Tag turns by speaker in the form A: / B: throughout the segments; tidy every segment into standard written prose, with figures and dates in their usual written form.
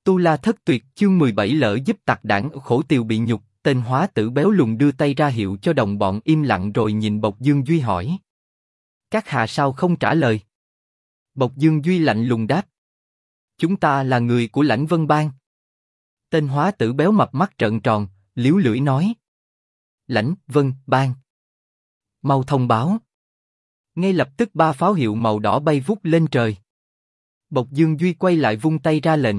A: Tu La Thất Tuyệt chương 17 lỡ giúp tặc đảng khổ tiều bị nhục, tên hóa tử béo lùn đưa tay ra hiệu cho đồng bọn im lặng rồi nhìn Bộc Dương Duy hỏi. Các hạ sao không trả lời? Bộc Dương Duy lạnh lùng đáp. Chúng ta là người của Lãnh Vân Bang. Tên hóa tử béo mập mắt trợn tròn, liếu lưỡi nói. Lãnh Vân Bang. Mau thông báo. Ngay lập tức 3 pháo hiệu màu đỏ bay vút lên trời. Bộc Dương Duy quay lại vung tay ra lệnh.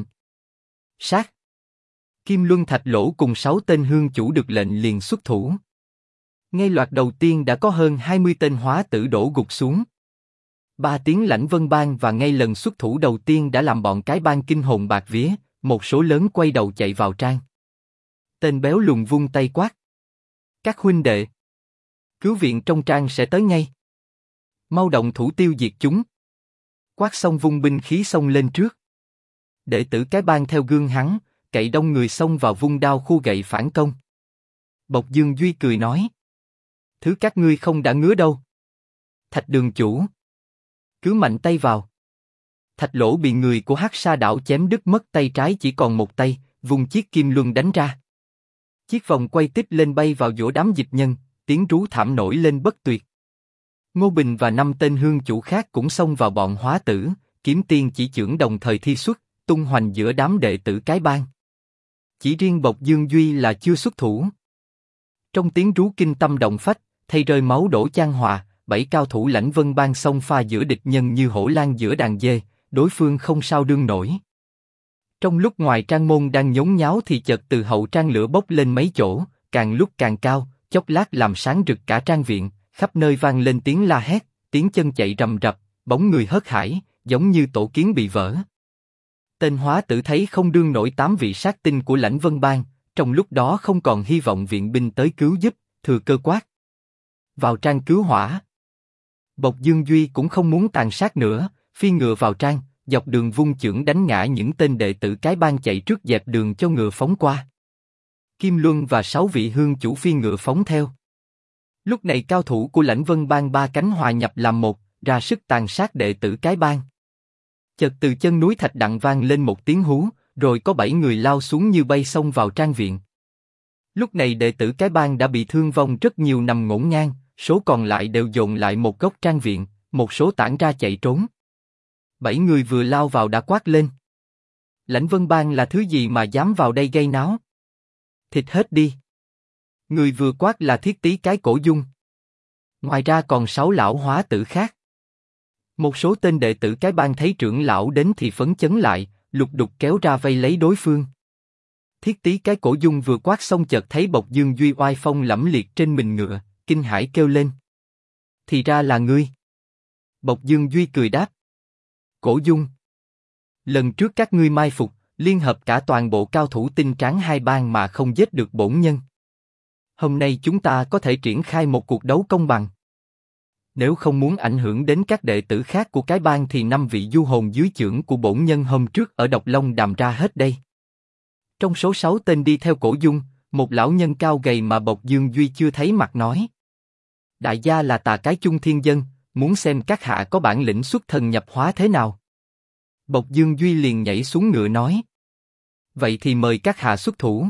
A: Sát. Kim Luân Thạch Lỗ cùng 6 tên hương chủ được lệnh liền xuất thủ. Ngay loạt đầu tiên đã có hơn 20 tên hóa tử đổ gục xuống. 3 tiếng Lãnh Vân Bang và ngay lần xuất thủ đầu tiên đã làm bọn cái bang kinh hồn bạt vía, một số lớn quay đầu chạy vào trang. Tên béo lùn vung tay quát. Các huynh đệ. Cứu viện trong trang sẽ tới ngay. Mau động thủ tiêu diệt chúng. Quát xong vung binh khí xông lên trước. Đệ tử cái bang theo gương hắn, cậy đông người xông vào vung đao khu gậy phản công. Bộc Dương Duy cười nói. Thứ các ngươi không đã ngứa đâu. Thạch đường chủ. Cứ mạnh tay vào. Thạch Lỗ bị người của Hắc Sa đảo chém đứt mất tay trái chỉ còn một tay, vung chiếc kim luân đánh ra. Chiếc vòng quay tích lên bay vào giữa đám dịch nhân, tiếng rú thảm nổi lên bất tuyệt. Ngô Bình và 5 tên hương chủ khác cũng xông vào bọn hóa tử, kiếm tiên chỉ chưởng đồng thời thi xuất, tung hoành giữa đám đệ tử cái bang. Chỉ riêng Bộc Dương Duy là chưa xuất thủ. Trong tiếng rú kinh tâm động phách, thay rơi máu đổ chan hòa, 7 cao thủ Lãnh Vân Bang xông pha giữa địch nhân như hổ lang giữa đàn dê, đối phương không sao đương nổi. Trong lúc ngoài trang môn đang nhốn nháo thì chợt từ hậu trang lửa bốc lên mấy chỗ, càng lúc càng cao, chốc lát làm sáng rực cả trang viện, khắp nơi vang lên tiếng la hét, tiếng chân chạy rầm rập, bóng người hớt hải, giống như tổ kiến bị vỡ. Tên hóa tử thấy không đương nổi 8 vị sát tinh của Lãnh Vân Bang, trong lúc đó không còn hy vọng viện binh tới cứu giúp, thừa cơ quát. Vào trang cứu hỏa. Bộc Dương Duy cũng không muốn tàn sát nữa, phi ngựa vào trang, dọc đường vung chưởng đánh ngã những tên đệ tử cái bang chạy trước dẹp đường cho ngựa phóng qua. Kim Luân và 6 vị hương chủ phi ngựa phóng theo. Lúc này cao thủ của Lãnh Vân Bang 3 cánh hòa nhập làm một, ra sức tàn sát đệ tử cái bang. Chợt từ chân núi Thạch Đặng vang lên một tiếng hú, rồi có 7 người lao xuống như bay xông vào trang viện. Lúc này đệ tử cái bang đã bị thương vong rất nhiều nằm ngổn ngang, số còn lại đều dồn lại một góc trang viện, một số tản ra chạy trốn. 7 người vừa lao vào đã quát lên. Lãnh Vân Bang là thứ gì mà dám vào đây gây náo? Thịt hết đi. Người vừa quát là Thiết Tý cái Cổ Dung. Ngoài ra còn 6 lão hóa tử khác. Một số tên đệ tử cái bang thấy trưởng lão đến thì phấn chấn lại, lục đục kéo ra vây lấy đối phương. Thiết Tý cái Cổ Dung vừa quát xong chợt thấy Bộc Dương Duy oai phong lẫm liệt trên mình ngựa, kinh hãi kêu lên. Thì ra là ngươi. Bộc Dương Duy cười đáp. Cổ Dung. Lần trước các ngươi mai phục, liên hợp cả toàn bộ cao thủ tinh tráng hai bang mà không giết được bổn nhân. Hôm nay chúng ta có thể triển khai một cuộc đấu công bằng. Nếu không muốn ảnh hưởng đến các đệ tử khác của cái bang thì 5 vị du hồn dưới chưởng của bổn nhân hôm trước ở Độc Long Đàm ra hết đây. Trong số 6 tên đi theo Cổ Dung, một lão nhân cao gầy mà Bộc Dương Duy chưa thấy mặt nói. Đại gia là Tà Cái Chung Thiên Dân, muốn xem các hạ có bản lĩnh xuất thần nhập hóa thế nào. Bộc Dương Duy liền nhảy xuống ngựa nói. Vậy thì mời các hạ xuất thủ.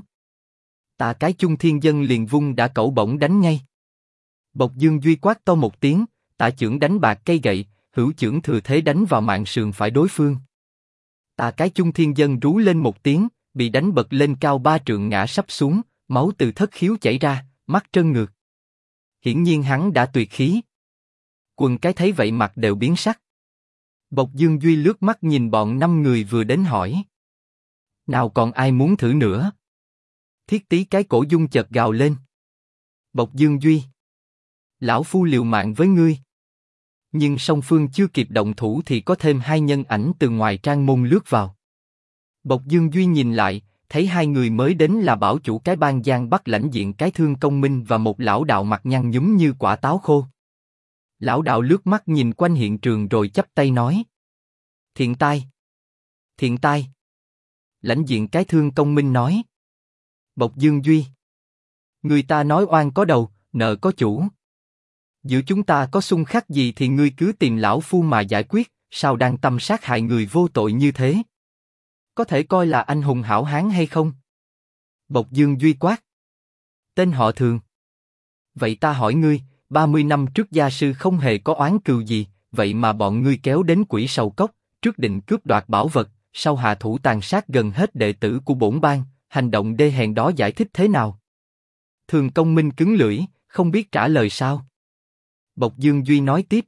A: Tà Cái Chung Thiên Dân liền vung đã cẩu bổng đánh ngay. Bộc Dương Duy quát to một tiếng, tả chưởng đánh bạc cây gậy, hữu chưởng thừa thế đánh vào mạn sườn phải đối phương. Tà Cái Chung Thiên Dân rú lên một tiếng, bị đánh bật lên cao 3 trượng ngã sắp xuống, máu từ thất khiếu chảy ra, mắt trơn ngược. Hiển nhiên hắn đã tuyệt khí. Quần cái thấy vậy mặt đều biến sắc. Bộc Dương Duy lướt mắt nhìn bọn 5 người vừa đến hỏi. Nào còn ai muốn thử nữa? Thiết Tý cái Cổ Dung chợt gào lên. Bộc Dương Duy. Lão phu liều mạng với ngươi. Nhưng song phương chưa kịp động thủ thì có thêm 2 nhân ảnh từ ngoài trang môn lướt vào. Bộc Dương Duy nhìn lại, thấy 2 người mới đến là bảo chủ cái bang Giang Bắc lãnh diện cái Thương Công Minh và một lão đạo mặt nhăn nhúm như quả táo khô. Lão đạo lướt mắt nhìn quanh hiện trường rồi chắp tay nói. Thiện tai. Thiện tai. Lãnh diện cái Thương Công Minh nói. Bộc Dương Duy. Người ta nói oan có đầu, nợ có chủ. Giữa chúng ta có xung khắc gì thì ngươi cứ tìm lão phu mà giải quyết, sao đang tâm sát hại người vô tội như thế? Có thể coi là anh hùng hảo hán hay không? Bộc Dương Duy quát. Tên họ Thường. Vậy ta hỏi ngươi, 30 năm trước gia sư không hề có oán cừu gì, vậy mà bọn ngươi kéo đến Quỷ Sầu Cốc, trước định cướp đoạt bảo vật, sau hạ thủ tàn sát gần hết đệ tử của bổn bang, hành động đê hèn đó giải thích thế nào? Thường Công Minh cứng lưỡi, không biết trả lời sao. Bộc Dương Duy nói tiếp.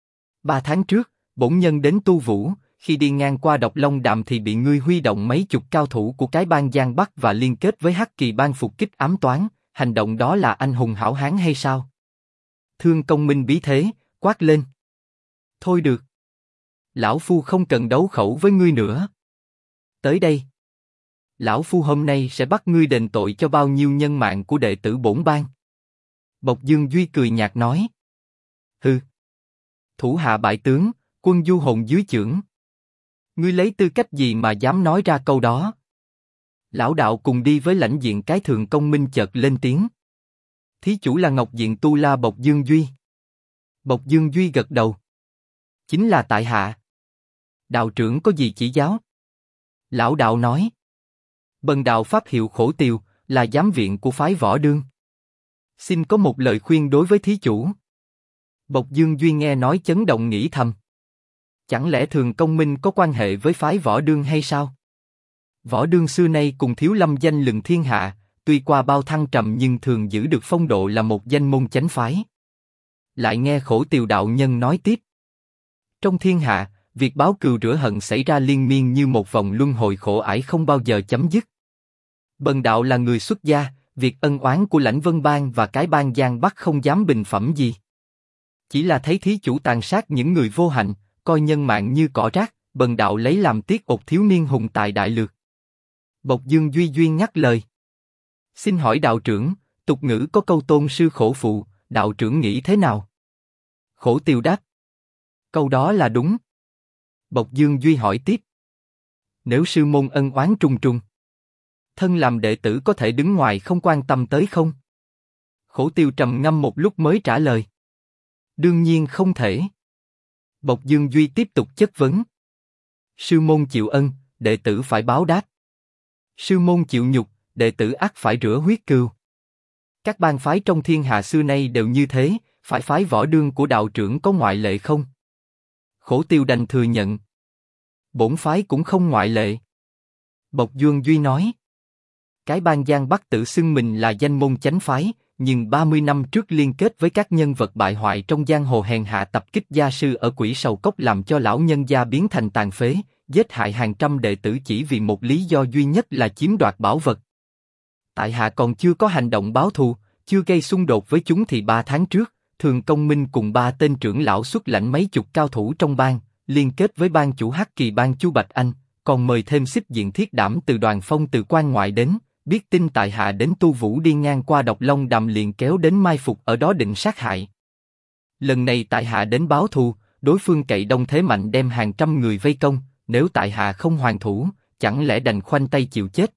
A: 3 tháng trước, bổn nhân đến Tu Vũ, khi đi ngang qua Độc Long Đàm thì bị ngươi huy động mấy chục cao thủ của cái bang Giang Bắc và liên kết với Hắc Kỳ bang phục kích ám toán, hành động đó là anh hùng hảo hán hay sao? Thương Công Minh bí thế, quát lên. Thôi được. Lão Phu không cần đấu khẩu với ngươi nữa. Tới đây. Lão Phu hôm nay sẽ bắt ngươi đền tội cho bao nhiêu nhân mạng của đệ tử bổn bang. Bộc Dương Duy cười nhạt nói. Hừ. Thủ hạ bại tướng, quân du hồn dưới chưởng. Ngươi lấy tư cách gì mà dám nói ra câu đó? Lão đạo cùng đi với lãnh diện cái Thường Công Minh chợt lên tiếng. Thí chủ là Ngọc Diện Tu La Bộc Dương Duy. Bộc Dương Duy gật đầu. Chính là tại hạ. Đạo trưởng có gì chỉ giáo? Lão đạo nói. Bần đạo pháp hiệu Khổ Tiều, là giám viện của phái Võ Đương. Xin có một lời khuyên đối với thí chủ. Bộc Dương Duy nghe nói chấn động nghĩ thầm. Chẳng lẽ Thường Công Minh có quan hệ với phái Võ Đương hay sao? Võ Đương xưa nay cùng Thiếu Lâm danh lừng thiên hạ, tuy qua bao thăng trầm nhưng thường giữ được phong độ là một danh môn chánh phái. Lại nghe Khổ Tiều đạo nhân nói tiếp. Trong thiên hạ, việc báo cừu rửa hận xảy ra liên miên như một vòng luân hồi khổ ải không bao giờ chấm dứt. Bần đạo là người xuất gia, việc ân oán của Lãnh Vân Bang và cái bang Giang Bắc không dám bình phẩm gì. Chỉ là thấy thí chủ tàn sát những người vô hạnh, coi nhân mạng như cỏ rác, bần đạo lấy làm tiếc ột thiếu niên hùng tài đại lược. Bộc Dương Duy duyên nhắc lời. Xin hỏi đạo trưởng, tục ngữ có câu tôn sư khổ phụ, đạo trưởng nghĩ thế nào? Khổ Tiều đáp. Câu đó là đúng. Bộc Dương Duy hỏi tiếp. Nếu sư môn ân oán trùng trùng, thân làm đệ tử có thể đứng ngoài không quan tâm tới không? Khổ Tiều trầm ngâm một lúc mới trả lời. Đương nhiên không thể. Bộc Dương Duy tiếp tục chất vấn. Sư môn chịu ân, đệ tử phải báo đáp. Sư môn chịu nhục, đệ tử ắt phải rửa huyết cừu. Các bang phái trong thiên hạ xưa nay đều như thế, phải phái Võ Đương của đạo trưởng có ngoại lệ không? Khổ Tiều đành thừa nhận. Bổn phái cũng không ngoại lệ. Bộc Dương Duy nói. Cái bang Giang Bắc tự xưng mình là danh môn chánh phái, nhưng 30 năm trước liên kết với các nhân vật bại hoại trong giang hồ hèn hạ tập kích gia sư ở Quỷ Sầu Cốc làm cho lão nhân gia biến thành tàn phế, giết hại hàng trăm đệ tử chỉ vì một lý do duy nhất là chiếm đoạt bảo vật. Tại hạ còn chưa có hành động báo thù, chưa gây xung đột với chúng thì 3 tháng trước, Thường Công Minh cùng 3 tên trưởng lão xuất lãnh mấy chục cao thủ trong bang, liên kết với bang chủ Hắc Kỳ bang Chu Bạch Anh, còn mời thêm xích diện thiết đảm từ Đoàn Phong từ quan ngoại đến. Biết tin tại hạ đến Tu Vũ đi ngang qua Độc Long Đàm liền kéo đến mai phục ở đó định sát hại. Lần này tại hạ đến báo thù, đối phương cậy đông thế mạnh đem hàng trăm người vây công, nếu tại hạ không hoàn thủ, chẳng lẽ đành khoanh tay chịu chết?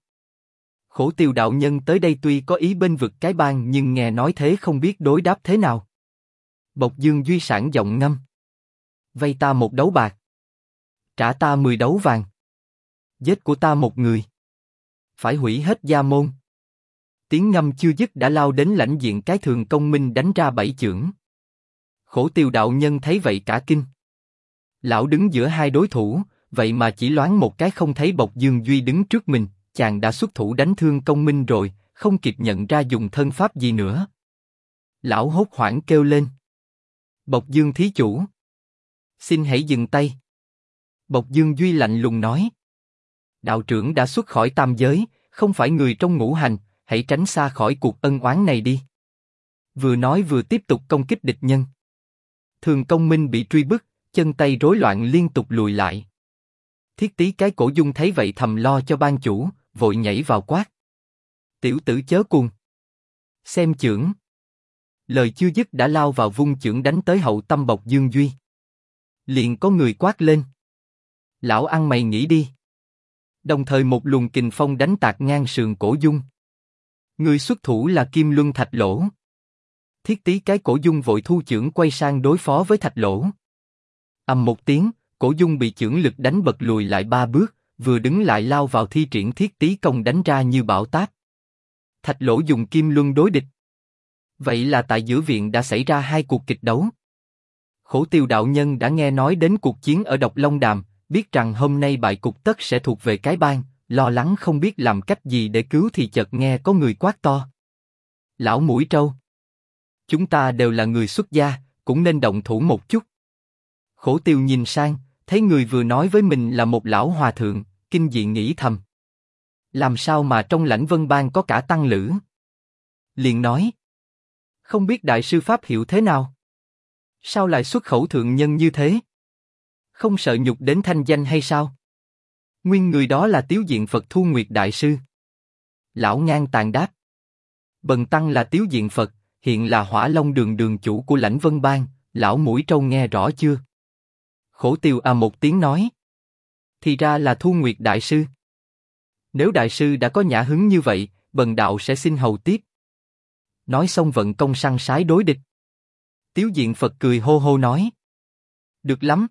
A: Khổ Tiều đạo nhân tới đây tuy có ý bên vực cái bang nhưng nghe nói thế không biết đối đáp thế nào. Bộc Dương Duy sảng giọng ngâm. Vây ta 1 đấu bạc. Trả ta 10 đấu vàng. Giết của ta 1 người. Phải hủy hết gia môn. Tiếng ngâm chưa dứt đã lao đến lãnh diện cái Thường Công Minh đánh ra 7 chưởng. Khổ Tiều đạo nhân thấy vậy cả kinh. Lão đứng giữa hai đối thủ, vậy mà chỉ loáng một cái không thấy Bộc Dương Duy đứng trước mình, chàng đã xuất thủ đánh Thương Công Minh rồi, không kịp nhận ra dùng thân pháp gì nữa. Lão hốt hoảng kêu lên. Bộc Dương thí chủ, xin hãy dừng tay. Bộc Dương Duy lạnh lùng nói. Đạo trưởng đã xuất khỏi tam giới, không phải người trong ngũ hành, hãy tránh xa khỏi cuộc ân oán này đi. Vừa nói vừa tiếp tục công kích địch nhân. Thường Công Minh bị truy bức, chân tay rối loạn liên tục lùi lại. Thiết Tý cái Cổ Dung thấy vậy thầm lo cho ban chủ, vội nhảy vào quát. Tiểu tử chớ cuồng. Xem chưởng. Lời chưa dứt đã lao vào vung chưởng đánh tới hậu tâm Bộc Dương Duy. Liền có người quát lên. Lão ăn mày nghỉ đi. Đồng thời một luồng kình phong đánh tạc ngang sườn Cổ Dung. Người xuất thủ là Kim Luân Thạch Lỗ. Thiết Tý cái Cổ Dung vội thu chưởng quay sang đối phó với Thạch Lỗ. Ầm một tiếng, Cổ Dung bị chưởng lực đánh bật lùi lại 3 bước, vừa đứng lại lao vào thi triển thiết tí công đánh ra như bão táp. Thạch Lỗ dùng kim luân đối địch. Vậy là tại giữa viện đã xảy ra hai cuộc kịch đấu. Khổ Tiêu đạo nhân đã nghe nói đến cuộc chiến ở Độc Long Đàm, biết rằng hôm nay bại cục tất sẽ thuộc về cái bang, lo lắng không biết làm cách gì để cứu thì chợt nghe có người quát to. Lão Mũi Trâu! Chúng ta đều là người xuất gia, cũng nên động thủ một chút. Khổ Tiêu nhìn sang, thấy người vừa nói với mình là một lão hòa thượng, kinh dị nghĩ thầm. Làm sao mà trong Lãnh Vân Bang có cả tăng lữ? Liền nói. Không biết đại sư pháp hiệu thế nào? Sao lại xuất khẩu thượng nhân như thế? Không sợ nhục đến thanh danh hay sao? Nguyên người đó là Tiếu Diện Phật Thu Nguyệt đại sư. Lão ngang tàn đáp. Bần tăng là Tiếu Diện Phật, hiện là Hỏa Long đường đường chủ của Lãnh Vân Bang, lão Mũi Trâu nghe rõ chưa? Khổ Tiêu một tiếng nói. Thì ra là Thu Nguyệt đại sư. Nếu đại sư đã có nhã hứng như vậy, bần đạo sẽ xin hầu tiếp. Nói xong vận công săn sái đối địch. Tiếu Diện Phật cười hô hô nói. Được lắm.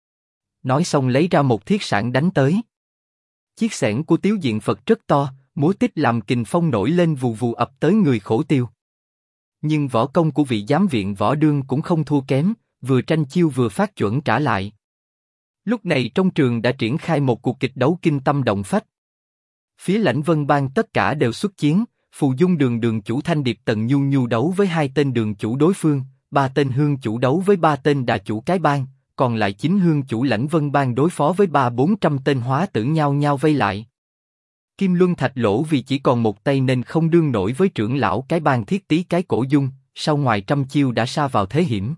A: Nói xong lấy ra một thiết sảng đánh tới. Chiếc xẻng của Tiếu Diện Phật rất to, múa tích làm kình phong nổi lên vù vù ập tới người Khổ Tiêu. Nhưng võ công của vị giám viện Võ Đương cũng không thua kém, vừa tranh chiêu vừa phát chuẩn trả lại. Lúc này trong trường đã triển khai một cuộc kịch đấu kinh tâm động phách. Phía Lãnh Vân Bang tất cả đều xuất chiến, Phù Dung đường đường chủ Thanh Điệp Tần Nhu Nhu đấu với hai tên đường chủ đối phương, ba tên hương chủ đấu với ba tên đà chủ cái bang, còn lại 9 hương chủ Lãnh Vân Bang đối phó với 300-400 tên hóa tử nhau nhau vây lại. Kim Luân Thạch Lỗ vì chỉ còn một tay nên không đương nổi với trưởng lão cái bang Thiết Tý cái Cổ Dung, sau ngoài trăm chiêu đã sa vào thế hiểm.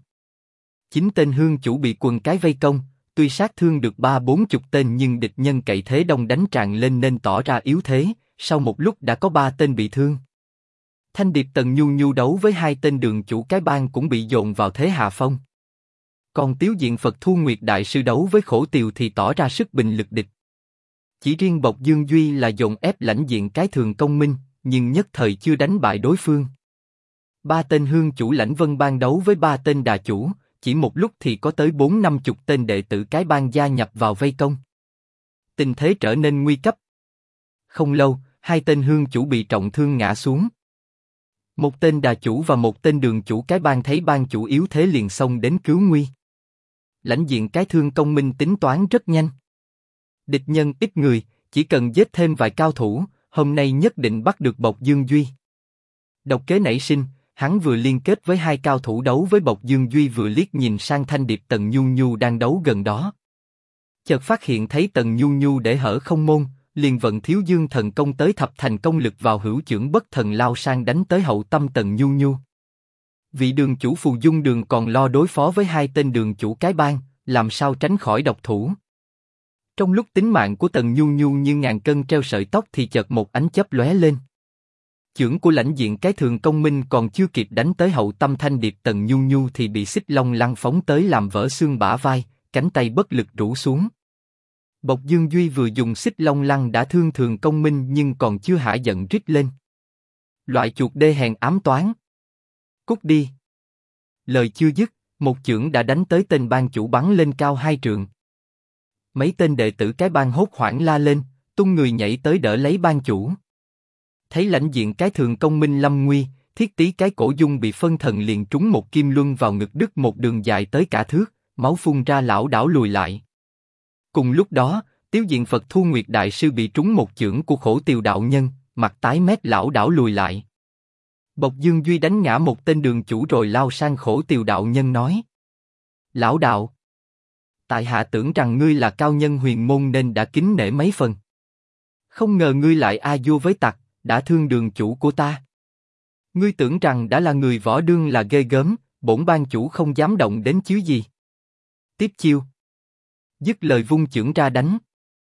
A: 9 tên hương chủ bị quần cái vây công, tuy sát thương được 30-40 tên nhưng địch nhân cậy thế đông đánh tràn lên nên tỏ ra yếu thế, sau một lúc đã có 3 tên bị thương. Thanh Điệp Tần Nhu Nhu đấu với hai tên đường chủ cái bang cũng bị dồn vào thế hạ phong. Còn Tiếu Diện Phật Thu Nguyệt đại sư đấu với Khổ Tiêu thì tỏ ra sức bình lực địch. Chỉ riêng Bộc Dương Duy là dồn ép Lãnh Diện cái Thường Công Minh, nhưng nhất thời chưa đánh bại đối phương. 3 tên hương chủ Lãnh Vân Bang đấu với 3 tên đà chủ, chỉ một lúc thì có tới 40-50 tên đệ tử cái bang gia nhập vào vây công. Tình thế trở nên nguy cấp. Không lâu, 2 tên hương chủ bị trọng thương ngã xuống. Một tên đà chủ và một tên đường chủ cái bang thấy bang chủ yếu thế liền xông đến cứu nguy. Lãnh Diện cái Thương Công Minh tính toán rất nhanh. Địch nhân ít người, chỉ cần giết thêm vài cao thủ, hôm nay nhất định bắt được Bộc Dương Duy. Độc kế nảy sinh, hắn vừa liên kết với 2 cao thủ đấu với Bộc Dương Duy vừa liếc nhìn sang Thanh Điệp Tần Nhu Nhu đang đấu gần đó. Chợt phát hiện thấy Tần Nhu Nhu để hở không môn, liền vận Thiếu Dương thần công tới thập thành công lực vào hữu chưởng bất thần lao sang đánh tới hậu tâm Tần Nhu Nhu. Vị đường chủ Phù Dung đường còn lo đối phó với 2 tên đường chủ cái bang, làm sao tránh khỏi độc thủ. Trong lúc tính mạng của Tần Nhu Nhu như ngàn cân treo sợi tóc thì chợt một ánh chớp lóe lên. Chưởng của Lãnh Diện cái Thường Công Minh còn chưa kịp đánh tới hậu tâm Thanh Điệp Tần Nhu Nhu thì bị Xích Long lăng phóng tới làm vỡ xương bả vai, cánh tay bất lực rũ xuống. Bộc Dương Duy vừa dùng Xích Long lăng đã thương Thường Công Minh nhưng còn chưa hả giận rít lên. Loại chuột đê hèn ám toán. Cút đi. Lời chưa dứt, một chưởng đã đánh tới tên bang chủ bắn lên cao 2 trượng. Mấy tên đệ tử cái bang hốt hoảng la lên, tung người nhảy tới đỡ lấy bang chủ. Thấy Lãnh Diện cái Thường Công Minh lâm nguy, Thiết Tý cái Cổ Dung bị phân thần liền trúng một kim luân vào ngực đứt một đường dài tới cả thước, máu phun ra lảo đảo lùi lại. Cùng lúc đó, Tiếu Diện Phật Thu Nguyệt đại sư bị trúng một chưởng của Khổ Tiêu đạo nhân, mặt tái mét lảo đảo lùi lại. Bộc Dương Duy đánh ngã một tên đường chủ rồi lao sang Khổ Tiêu đạo nhân nói: Lão đạo, tại hạ tưởng rằng ngươi là cao nhân huyền môn nên đã kính nể mấy phần. Không ngờ ngươi lại a vua với tặc, đã thương đường chủ của ta. Ngươi tưởng rằng đã là người Võ Đương là ghê gớm, bổn bang chủ không dám động đến chứ gì. Tiếp chiêu. Dứt lời vung chưởng ra đánh.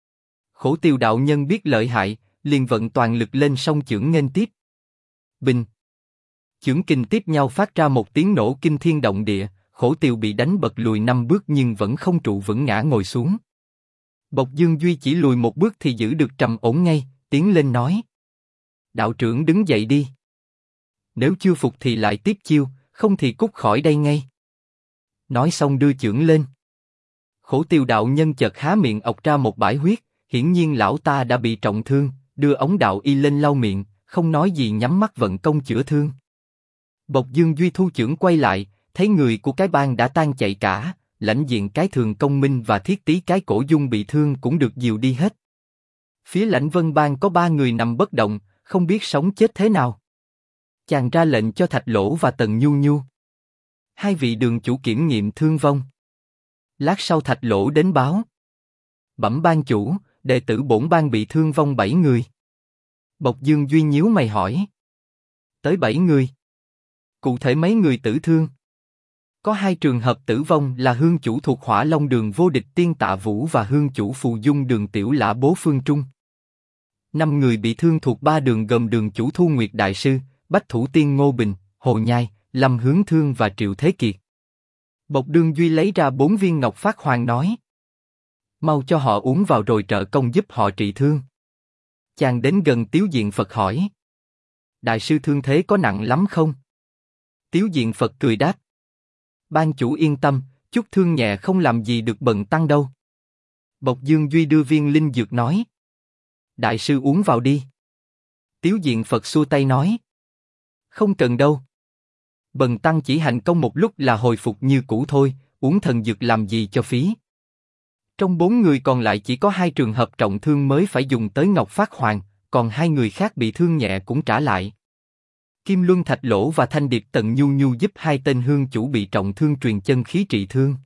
A: Khổ Tiêu đạo nhân biết lợi hại, liền vận toàn lực lên song chưởng nghênh tiếp. Bình. Chưởng kình tiếp nhau phát ra một tiếng nổ kinh thiên động địa, Khổ Tiêu bị đánh bật lùi 5 bước nhưng vẫn không trụ vững ngã ngồi xuống. Bộc Dương Duy chỉ lùi 1 bước thì giữ được trầm ổn ngay, tiến lên nói: Đạo trưởng đứng dậy đi. Nếu chưa phục thì lại tiếp chiêu, không thì cút khỏi đây ngay. Nói xong đưa chưởng lên. Khổ Tiêu đạo nhân chợt há miệng ọc ra một bãi huyết, Hiển nhiên lão ta đã bị trọng thương, đưa ống đạo y lên lau miệng, không nói gì nhắm mắt vận công chữa thương. Bộc Dương Duy thu chưởng quay lại, thấy người của cái bang đã tan chạy cả, lãnh diện cái Thường Công Minh và thiết tý cái Cổ Dung bị thương cũng được dìu đi hết. Phía Lãnh Vân bang có 3 người nằm bất động, không biết sống chết thế nào. Chàng ra lệnh cho Thạch Lỗ và Tần Nhu Nhu. 2 vị đường chủ kiểm nghiệm thương vong. Lát sau Thạch Lỗ đến báo. Bẩm ban chủ, đệ tử bổn bang bị thương vong 7 người. Bộc Dương Duy nhíu mày hỏi. Tới 7 người. Cụ thể mấy người tử thương? Có 2 trường hợp tử vong là hương chủ thuộc Hỏa Long đường Vô Địch Tiên Tạ Vũ và hương chủ Phù Dung đường Tiểu Lã Bố Phương Trung. 5 người bị thương thuộc 3 đường gồm đường chủ Thu Nguyệt Đại Sư, Bách Thủ Tiên Ngô Bình, Hồ Nhai, Lâm Hướng Thương và Triệu Thế Kiệt. Bộc Dương Duy lấy ra 4 viên ngọc phát hoàng nói. Mau cho họ uống vào rồi trợ công giúp họ trị thương. Chàng đến gần Tiếu Diện Phật hỏi. Đại sư thương thế có nặng lắm không? Tiếu Diện Phật cười đáp. Ban chủ yên tâm, chút thương nhẹ không làm gì được bần tăng đâu. Bộc Dương Duy đưa viên linh dược nói. Đại sư uống vào đi. Tiếu Diện Phật xua tay nói. Không cần đâu. Bần tăng chỉ hành công một lúc là hồi phục như cũ thôi, uống thần dược làm gì cho phí. Trong 4 người còn lại chỉ có 2 trường hợp trọng thương mới phải dùng tới Ngọc Phát Hoàng, còn 2 người khác bị thương nhẹ cũng trả lại. Kim Luân Thạch Lỗ và Thanh Điệp Tần Nhu Nhu giúp 2 tên hương chủ bị trọng thương truyền chân khí trị thương.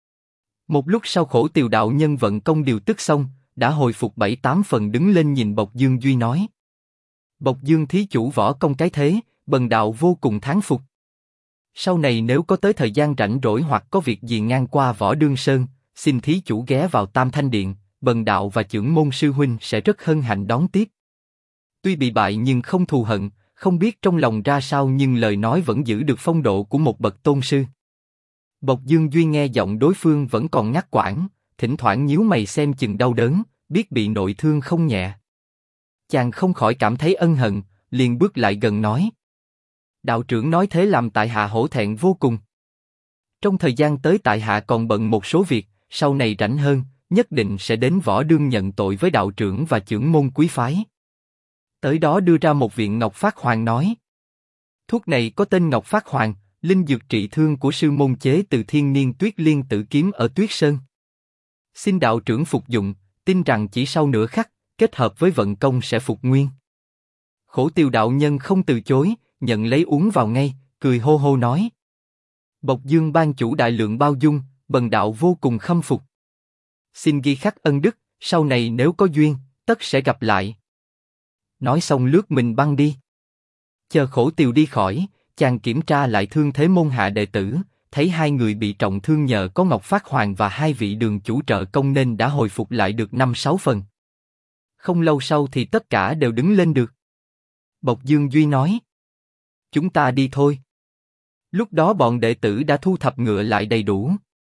A: Một lúc sau Khổ Tiều đạo nhân vận công điều tức xong, đã hồi phục 7-8 phần, đứng lên nhìn Bộc Dương Duy nói. Bộc Dương thí chủ võ công cái thế, bần đạo vô cùng thán phục. Sau này nếu có tới thời gian rảnh rỗi hoặc có việc gì ngang qua Võ Đương Sơn, xin thí chủ ghé vào Tam Thanh Điện, bần đạo và chưởng môn sư huynh sẽ rất hân hạnh đón tiếp. Tuy bị bại nhưng không thù hận, không biết trong lòng ra sao nhưng lời nói vẫn giữ được phong độ của một bậc tôn sư. Bộc Dương Duy nghe giọng đối phương vẫn còn ngắt quãng, thỉnh thoảng nhíu mày xem chừng đau đớn, biết bị nội thương không nhẹ. Chàng không khỏi cảm thấy ân hận, liền bước lại gần nói. Đạo trưởng nói thế làm tại hạ hổ thẹn vô cùng. Trong thời gian tới tại hạ còn bận một số việc, sau này rảnh hơn, nhất định sẽ đến Võ Đương nhận tội với đạo trưởng và chưởng môn quý phái. Tới đó đưa ra một viện Ngọc Phát Hoàng nói. Thuốc này có tên Ngọc Phát Hoàng, linh dược trị thương của sư môn chế từ Thiên Niên Tuyết Liên Tử Kiếm ở Tuyết Sơn. Xin đạo trưởng phục dụng, tin rằng chỉ sau nửa khắc, kết hợp với vận công sẽ phục nguyên. Khổ Tiều đạo nhân không từ chối, nhận lấy uống vào ngay, cười hô hô nói. Bộc Dương ban chủ đại lượng bao dung, bần đạo vô cùng khâm phục. Xin ghi khắc ân đức, sau này nếu có duyên, tất sẽ gặp lại. Nói xong lướt mình băng đi. Chờ Khổ Tiều đi khỏi, chàng kiểm tra lại thương thế môn hạ đệ tử, thấy 2 người bị trọng thương nhờ có Ngọc Phát Hoàng và 2 vị đường chủ trợ công nên đã hồi phục lại được 5-6 phần. Không lâu sau thì tất cả đều đứng lên được. Bộc Dương Duy nói. Chúng ta đi thôi. Lúc đó bọn đệ tử đã thu thập ngựa lại đầy đủ.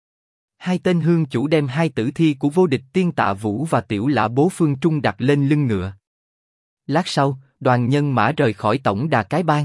A: 2 tên hương chủ đem 2 tử thi của Vô Địch Tiên Tạ Vũ và Tiểu Lã Bố Phương Trung đặt lên lưng ngựa. Lát sau, đoàn nhân mã rời khỏi tổng đà cái bang.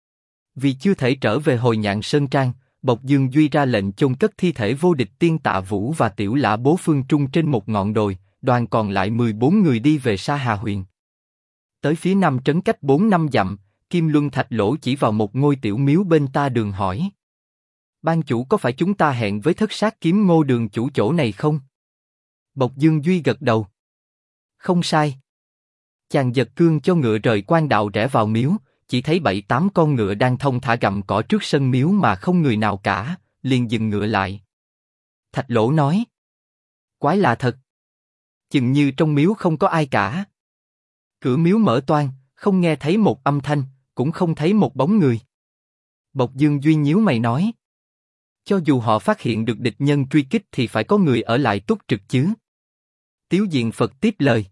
A: Vì chưa thể trở về hồi Nhạn Sơn Trang, Bộc Dương Duy ra lệnh chôn cất thi thể Vô Địch Tiên Tạ Vũ và Tiểu Lã Bố Phương Trung trên một ngọn đồi, đoàn còn lại 14 người đi về Sa Hà huyện. Tới phía nam trấn cách 4 năm dặm, Kim Luân Thạch Lỗ chỉ vào một ngôi tiểu miếu bên ta đường hỏi. Ban chủ có phải chúng ta hẹn với Thất Sát Kiếm Ngô đường chủ chỗ này không? Bộc Dương Duy gật đầu. Không sai. Chàng giật cương cho ngựa rời quan đạo rẽ vào miếu, chỉ thấy 7-8 con ngựa đang thong thả gặm cỏ trước sân miếu mà không người nào cả, liền dừng ngựa lại. Thạch Lỗ nói. Quái lạ thật. Chừng như trong miếu không có ai cả. Cửa miếu mở toang, không nghe thấy một âm thanh, cũng không thấy một bóng người. Bộc Dương Duy nhíu mày nói. Cho dù họ phát hiện được địch nhân truy kích thì phải có người ở lại túc trực chứ. Tiếu Diện Phật tiếp lời.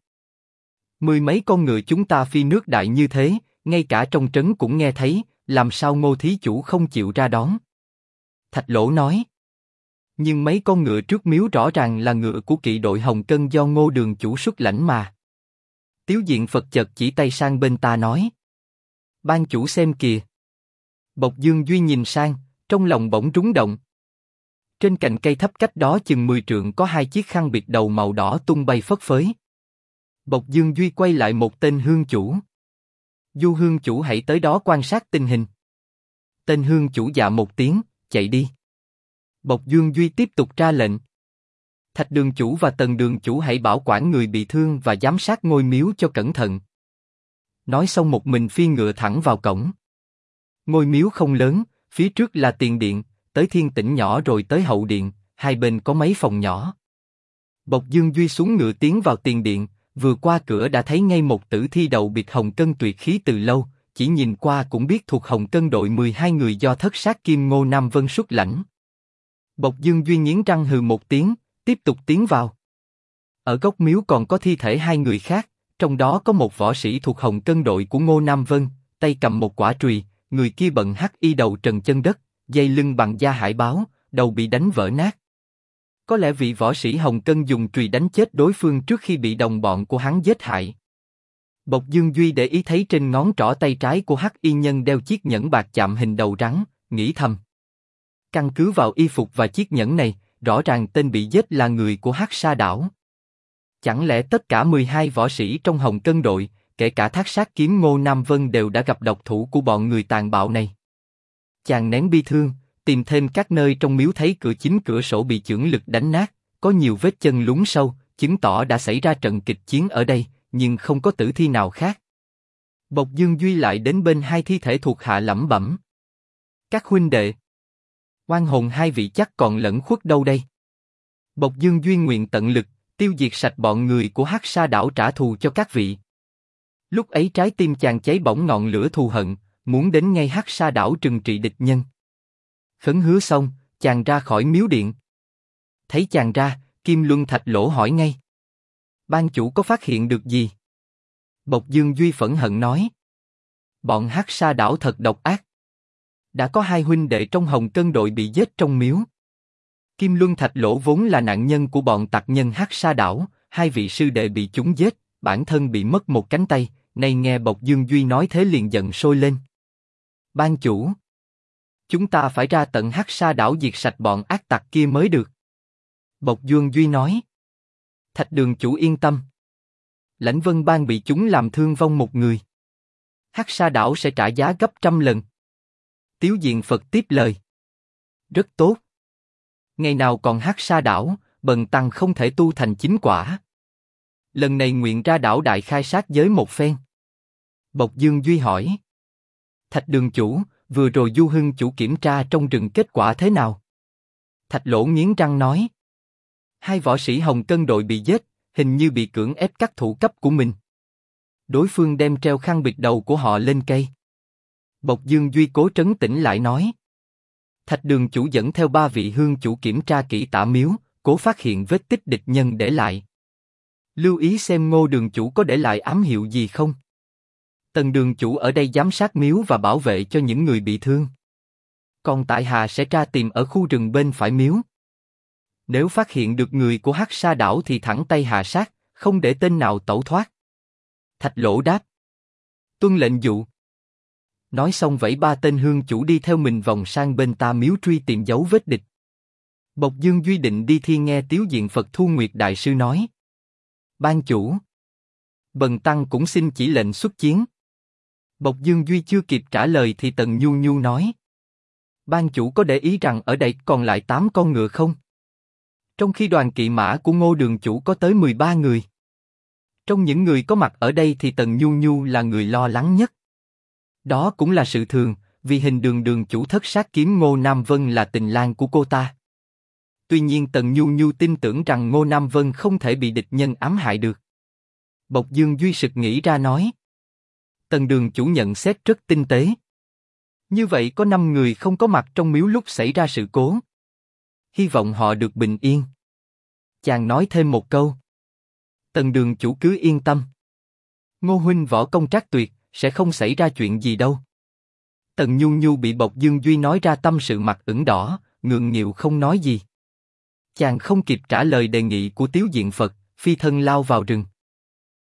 A: 10 mấy con ngựa chúng ta phi nước đại như thế, ngay cả trong trấn cũng nghe thấy, làm sao Ngô thí chủ không chịu ra đón? Thạch Lỗ nói. Nhưng mấy con ngựa trước miếu rõ ràng là ngựa của kỵ đội Hồng Cân do Ngô đường chủ xuất lãnh mà. Tiếu Diện Phật chợt chỉ tay sang bên ta nói. Ban chủ xem kìa. Bộc Dương Duy nhìn sang, trong lòng bỗng rúng động. Trên cành cây thấp cách đó chừng 10 trượng có 2 chiếc khăn bịt đầu màu đỏ tung bay phất phới. Bộc Dương Duy quay lại một tên hương chủ. Du hương chủ hãy tới đó quan sát tình hình. Tên hương chủ dạ một tiếng, chạy đi. Bộc Dương Duy tiếp tục ra lệnh. Thạch đường chủ và Tần đường chủ hãy bảo quản người bị thương và giám sát ngôi miếu cho cẩn thận. Nói xong một mình phi ngựa thẳng vào cổng. Ngôi miếu không lớn, phía trước là tiền điện, tới thiên tĩnh nhỏ rồi tới hậu điện, hai bên có mấy phòng nhỏ. Bộc Dương Duy xuống ngựa tiến vào tiền điện, vừa qua cửa đã thấy ngay một tử thi đầu bịt hồng cân tuyệt khí từ lâu, chỉ nhìn qua cũng biết thuộc hồng cân đội 12 người do thất sát kim Ngô Nam Vân xuất lãnh. Bộc Dương Duy nghiến răng hừ một tiếng, tiếp tục tiến vào. Ở góc miếu còn có thi thể hai người khác, trong đó có một võ sĩ thuộc hồng cân đội của Ngô Nam Vân, tay cầm một quả chùy, người kia bận hắc y đầu trần chân đất, dây lưng bằng da hải báo, đầu bị đánh vỡ nát. Có lẽ vị võ sĩ hồng cân dùng chùy đánh chết đối phương trước khi bị đồng bọn của hắn giết hại. Bộc Dương Duy để ý thấy trên ngón trỏ tay trái của hắc y nhân đeo chiếc nhẫn bạc chạm hình đầu rắn, nghĩ thầm. Căn cứ vào y phục và chiếc nhẫn này, rõ ràng tên bị giết là người của Hắc Sa Đảo. Chẳng lẽ tất cả 12 võ sĩ trong hồng cân đội, kể cả thác sát kiếm Ngô Nam Vân đều đã gặp độc thủ của bọn người tàn bạo này? Chàng nén bi thương, tìm thêm các nơi trong miếu thấy cửa chính cửa sổ bị chưởng lực đánh nát, có nhiều vết chân lún sâu, chứng tỏ đã xảy ra trận kịch chiến ở đây, nhưng không có tử thi nào khác. Bộc Dương Duy lại đến bên hai thi thể thuộc hạ lẩm bẩm. Các huynh đệ, oan hồn hai vị chắc còn lẫn khuất đâu đây? Bộc Dương Duy nguyện tận lực, tiêu diệt sạch bọn người của Hắc Sa Đảo trả thù cho các vị. Lúc ấy trái tim chàng cháy bỏng ngọn lửa thù hận, muốn đến ngay Hắc Sa Đảo trừng trị địch nhân. Khấn hứa xong, chàng ra khỏi miếu điện. Thấy chàng ra, Kim Luân Thạch Lỗ hỏi ngay. Ban chủ có phát hiện được gì? Bộc Dương Duy phẫn hận nói. Bọn Hắc Sa Đảo thật độc ác. Đã có hai huynh đệ trong hồng cân đội bị giết trong miếu. Kim Luân Thạch Lỗ vốn là nạn nhân của bọn tặc nhân Hắc Sa Đảo, hai vị sư đệ bị chúng giết, bản thân bị mất một cánh tay, nay nghe Bộc Dương Duy nói thế liền giận sôi lên. Ban chủ, chúng ta phải ra tận Hắc Sa Đảo diệt sạch bọn ác tặc kia mới được. Bộc Dương Duy nói. Thạch đường chủ yên tâm. Lãnh Vân Bang bị chúng làm thương vong một người. Hắc Sa Đảo sẽ trả giá gấp 100 lần. Tiếu Diện Phật tiếp lời. Rất tốt. Ngày nào còn Hắc Sa Đảo, bần tăng không thể tu thành chính quả. Lần này nguyện ra đảo đại khai sát giới một phen. Bộc Dương Duy hỏi. Thạch đường chủ, vừa rồi Du Hưng chủ kiểm tra trong rừng kết quả thế nào? Thạch Lỗ nghiến răng nói. Hai võ sĩ hồng cân đội bị giết, hình như bị cưỡng ép cắt thủ cấp của mình. Đối phương đem treo khăn bịt đầu của họ lên cây. Bộc Dương Duy cố trấn tĩnh lại nói. Thạch đường chủ dẫn theo 3 vị hương chủ kiểm tra kỹ tả miếu, cố phát hiện vết tích địch nhân để lại. Lưu ý xem Ngô đường chủ có để lại ám hiệu gì không. Tần đường chủ ở đây giám sát miếu và bảo vệ cho những người bị thương. Còn tại hạ sẽ tra tìm ở khu rừng bên phải miếu. Nếu phát hiện được người của Hắc Sa Đảo thì thẳng tay hạ sát, không để tên nào tẩu thoát. Thạch Lỗ đáp. Tuân lệnh dụ. Nói xong vẫy 3 tên hương chủ đi theo mình vòng sang bên ta miếu truy tìm dấu vết địch. Bộc Dương Duy định đi thi nghe Tiếu Diện Phật Thu Nguyệt Đại Sư nói. Ban chủ, bần tăng cũng xin chỉ lệnh xuất chiến. Bộc Dương Duy chưa kịp trả lời thì Tần Nhu Nhu nói. Ban chủ có để ý rằng ở đây còn lại 8 con ngựa không? Trong khi đoàn kỵ mã của Ngô đường chủ có tới 13 người. Trong những người có mặt ở đây thì Tần Nhu Nhu là người lo lắng nhất. Đó cũng là sự thường, vì hình đường chủ thất sát kiếm Ngô Nam Vân là tình lang của cô ta. Tuy nhiên Tần Nhu Nhu tin tưởng rằng Ngô Nam Vân không thể bị địch nhân ám hại được. Bộc Dương Duy sực nghĩ ra nói. Tần đường chủ nhận xét rất tinh tế. Như vậy có 5 người không có mặt trong miếu lúc xảy ra sự cố. Hy vọng họ được bình yên. Chàng nói thêm một câu. Tần đường chủ cứ yên tâm. Ngô huynh võ công trác tuyệt, sẽ không xảy ra chuyện gì đâu. Tần Nhu Nhu bị Bộc Dương Duy nói ra tâm sự mặt ửng đỏ, ngượng nghịu không nói gì. Chàng không kịp trả lời đề nghị của Tiếu Diện Phật, phi thân lao vào rừng.